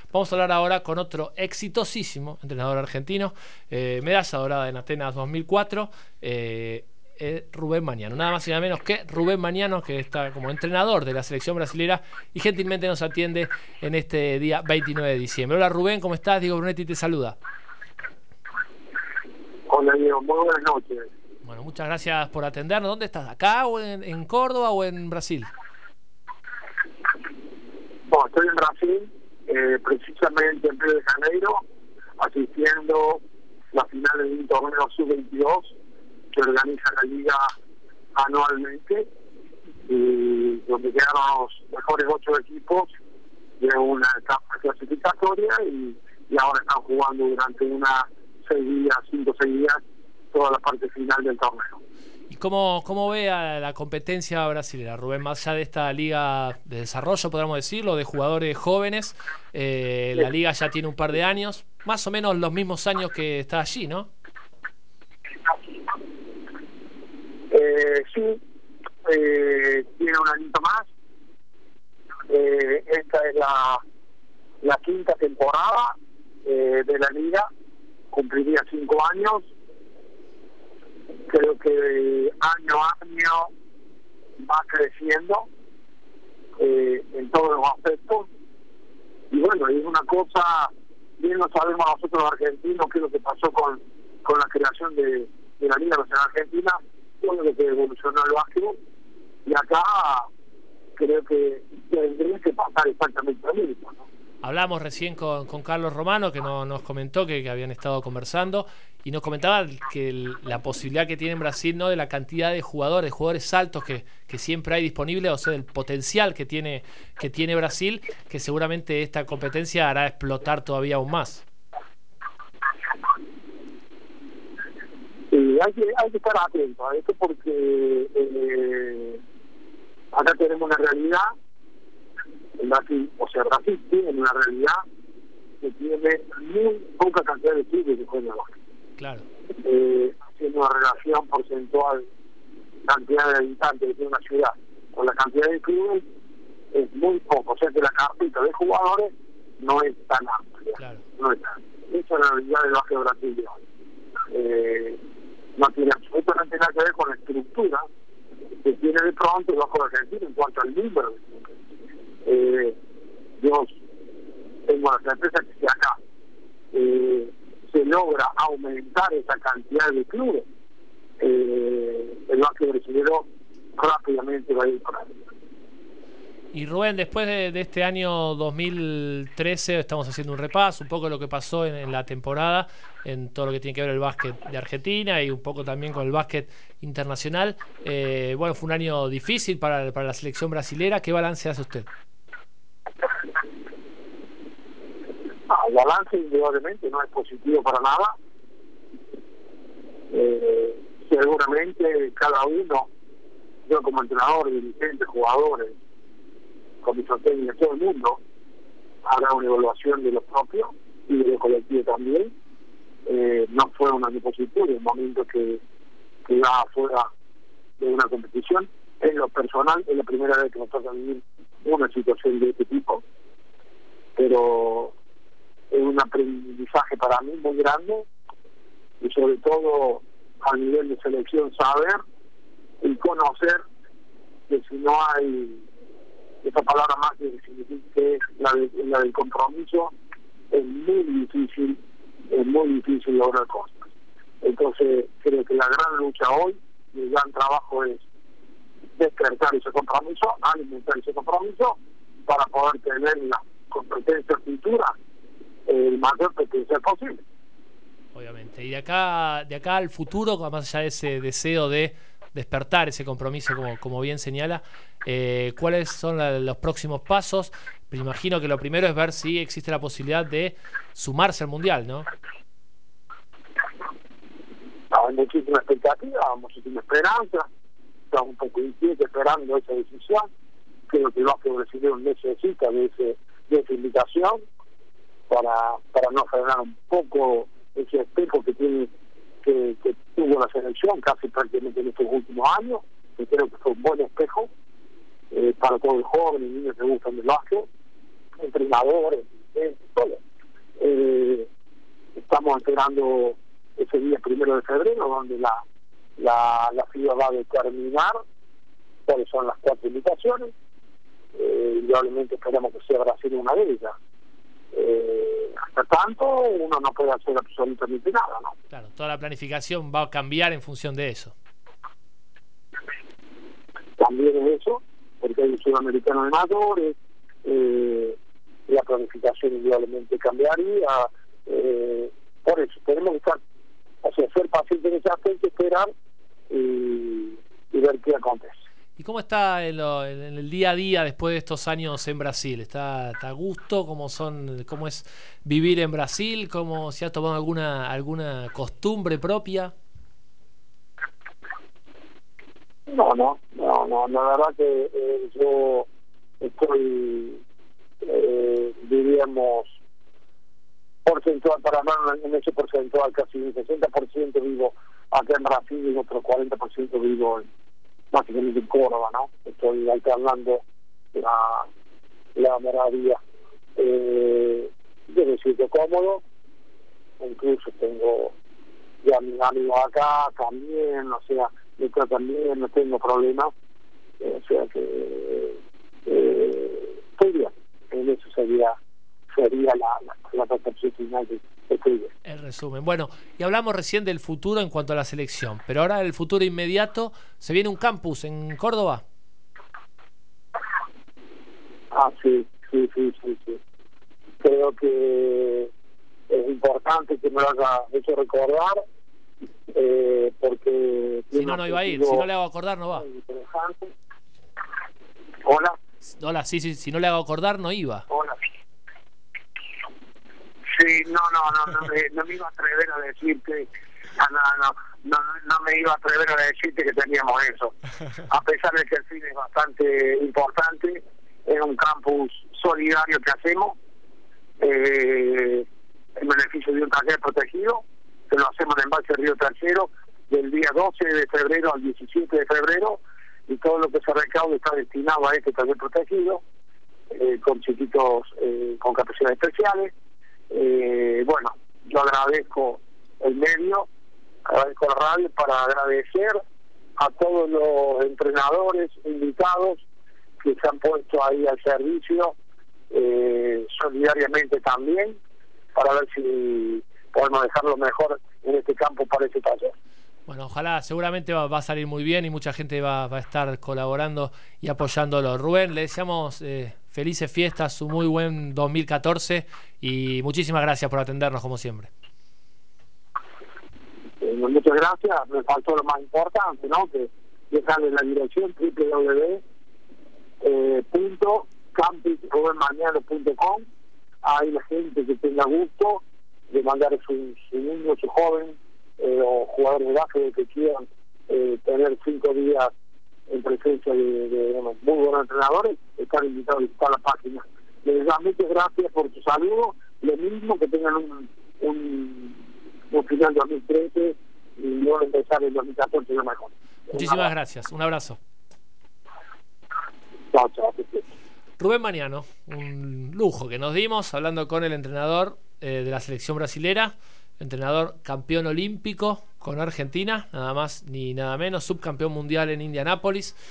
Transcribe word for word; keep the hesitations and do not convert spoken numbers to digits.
Vamos a hablar ahora con otro exitosísimo entrenador argentino, eh, medalla dorada en Atenas dos mil cuatro, eh, eh, Rubén Magnano. Nada más y nada menos que Rubén Magnano, que está como entrenador de la selección brasilera y gentilmente nos atiende en este día veintinueve de diciembre. Hola Rubén, ¿cómo estás? Diego Brunetti te saluda. Hola Diego, muy buenas noches. Bueno, muchas gracias por atendernos. ¿Dónde estás? ¿Acá o en, en Córdoba o en Brasil? Bueno, estoy en Brasil, eh, precisamente en Río de Janeiro, asistiendo a la final de un torneo sub veintidós que organiza la liga anualmente, y donde quedan los mejores ocho equipos de una etapa clasificatoria y, y ahora están jugando durante unas seis días, cinco o seis días, toda la parte final del torneo. ¿Y cómo, cómo ve a la competencia brasilera, Rubén? Más allá de esta liga de desarrollo, podríamos decirlo, de jugadores jóvenes, eh, la liga ya tiene un par de años, más o menos los mismos años que está allí, ¿no? Eh, sí, eh, tiene un añito más. Eh, esta es la, la quinta temporada eh, de la liga, cumpliría cinco años. Creo que año a año va creciendo eh, en todos los aspectos. Y bueno, es una cosa, bien lo sabemos nosotros los argentinos, qué es lo que pasó con, con la creación de, de la Liga Nacional Argentina, todo lo que evolucionó el básquetbol. Y acá creo que tendría que pasar exactamente lo mismo, ¿no? Hablamos recién con, con Carlos Romano, que no, nos comentó que, que habían estado conversando, y nos comentaba que el, la posibilidad que tiene en Brasil, ¿no?, de la cantidad de jugadores, jugadores altos que, que siempre hay disponibles, o sea, el potencial que tiene, que tiene Brasil, que seguramente esta competencia hará explotar todavía aún más. Y hay que, hay que estar atento a esto porque eh, acá tenemos una realidad, en Brasil, o sea, Brasil tiene una realidad que tiene muy poca cantidad de clubes que juegan básquet. Claro. Eh, haciendo una relación porcentual, cantidad de habitantes que tiene una ciudad con la cantidad de clubes, es muy poco. O sea que la carpeta de jugadores no es tan amplia. Claro. No es tan. Esa es la realidad del básquet brasileño. Eh, no tiene absolutamente nada que ver con la estructura que tiene de pronto el básquet argentino en cuanto al número de clubes. Eh, yo tengo la certeza que si acá eh, se logra aumentar esa cantidad de clubes, eh, el básquet brasileño rápidamente va a ir para arriba. Y Rubén, después de, de este año dos mil trece, estamos haciendo un repaso, un poco de lo que pasó en, en la temporada, en todo lo que tiene que ver el básquet de Argentina y un poco también con el básquet internacional. Eh, bueno, fue un año difícil para, para la selección brasilera. ¿Qué balance hace usted? Ah, el balance indudablemente no es positivo para nada. Eh, seguramente cada uno, yo como entrenador, dirigente, jugadores, comisión técnica, todo el mundo, hará una evaluación de lo propio y de lo colectivo también. Eh, no fue un año positivo, en el momento que, que iba afuera de una competición. En lo personal, es la primera vez que nos toca vivir una situación de este tipo, pero es un aprendizaje para mí muy grande y sobre todo a nivel de selección saber y conocer que si no hay esa palabra más que significa que es la, de, la del compromiso, es muy difícil, es muy difícil lograr cosas. Entonces creo que la gran lucha hoy, el gran trabajo es despertar ese compromiso, alimentar ese compromiso para poder tener la competencia futura el mayor potencial posible. Obviamente. Y de acá, de acá al futuro, más allá de ese deseo de despertar ese compromiso, como, como bien señala, eh, ¿cuáles son la, los próximos pasos? Me imagino que lo primero es ver si existe la posibilidad de sumarse al Mundial, ¿no? Hay muchísima expectativa, muchísima esperanza, estamos un poco inquietos esperando esa decisión. Creo que el básquet brasileño necesita de, ese, de esa invitación para, para no frenar un poco ese espejo que tiene que, que tuvo la selección casi prácticamente en estos últimos años, que creo que fue un buen espejo eh, para todos los jóvenes y niños que gustan del básquet, entrenadores, eh, todo estamos esperando ese día primero de febrero, donde la, la, la FIBA va a determinar cuáles son las cuatro invitaciones. Eh, y obviamente esperamos que sea Brasil una de ellas. Eh, hasta tanto uno no puede hacer absolutamente nada, ¿no? Claro, toda la planificación va a cambiar en función de eso. También es eso, porque hay un sudamericano de mayores, eh, la planificación indudablemente cambiaría. Eh, por eso tenemos que estar, o sea, ser pacientes en ese aspecto, esperar y, y ver qué acontece. ¿Y cómo está en, lo, en el día a día después de estos años en Brasil? ¿Está, está a gusto? ¿Cómo son, cómo es vivir en Brasil? ¿Cómo se ha tomado alguna alguna costumbre propia? No, no, no, no, la verdad que eh, yo estoy, eh, diríamos, porcentual, para hablar en ese porcentual, casi un sesenta por ciento vivo acá en Brasil y otro cuarenta por ciento vivo en, básicamente en Córdoba, ¿no? Estoy alternando la, la maravilla. Eh, yo me siento cómodo, incluso tengo ya mis amigos acá también, o sea, yo también no tengo problemas, eh, o sea que eh, estoy bien, en eso sería sería la, la, la percepción final de estoy bien. El resumen. Bueno, y hablamos recién del futuro en cuanto a la selección, pero ahora el futuro inmediato, ¿se viene un campus en Córdoba? Ah, sí, sí, sí, sí, sí. Creo que es importante que me lo haya hecho recordar, eh, porque Si tiene un no, no iba a ir. Si no objetivo le hago acordar, no va. muy interesante. Hola, Hola, sí, sí, si no le hago acordar, no iba. hola. Sí, no, no, no, no me, no me iba a atrever a decirte, no, no, no, no, no me iba a atrever a decirte que teníamos eso. A pesar de que el fin es bastante importante, es un campus solidario que hacemos, eh, en beneficio de un taller protegido, que lo hacemos en el embalse Río Tercero, del día doce de febrero al diecisiete de febrero, y todo lo que se recaude está destinado a este taller protegido, eh, con chiquitos eh, con capacidades especiales. Eh, bueno, yo agradezco el medio, agradezco la radio para agradecer a todos los entrenadores invitados que se han puesto ahí al servicio, eh, solidariamente también, para ver si podemos dejarlo mejor en este campo para este taller. Bueno, ojalá, seguramente va, va a salir muy bien y mucha gente va, va a estar colaborando y apoyándolo. Rubén, le deseamos eh, felices fiestas, un muy buen dos mil catorce y muchísimas gracias por atendernos como siempre. Eh, muchas gracias, me faltó lo más importante, ¿no? Que dejarle la dirección doble u doble u doble u punto campus rubén mañano punto com. Hay la gente que tenga gusto de mandar a su, su niño, su joven, eh, o jugadores de básquet que quieran eh, tener cinco días en presencia de, de, de muy buenos entrenadores, están invitados a visitar la página. Les da muchas gracias por su saludo, lo mismo, que tengan un, un, un final de dos mil trece y luego empezar el dos mil catorce lo mejor. Un Muchísimas abrazo. gracias, un abrazo. Chao, chao. Rubén Mañano, un lujo que nos dimos hablando con el entrenador eh, de la selección brasilera, entrenador campeón olímpico con Argentina, nada más ni nada menos, subcampeón mundial en Indianápolis.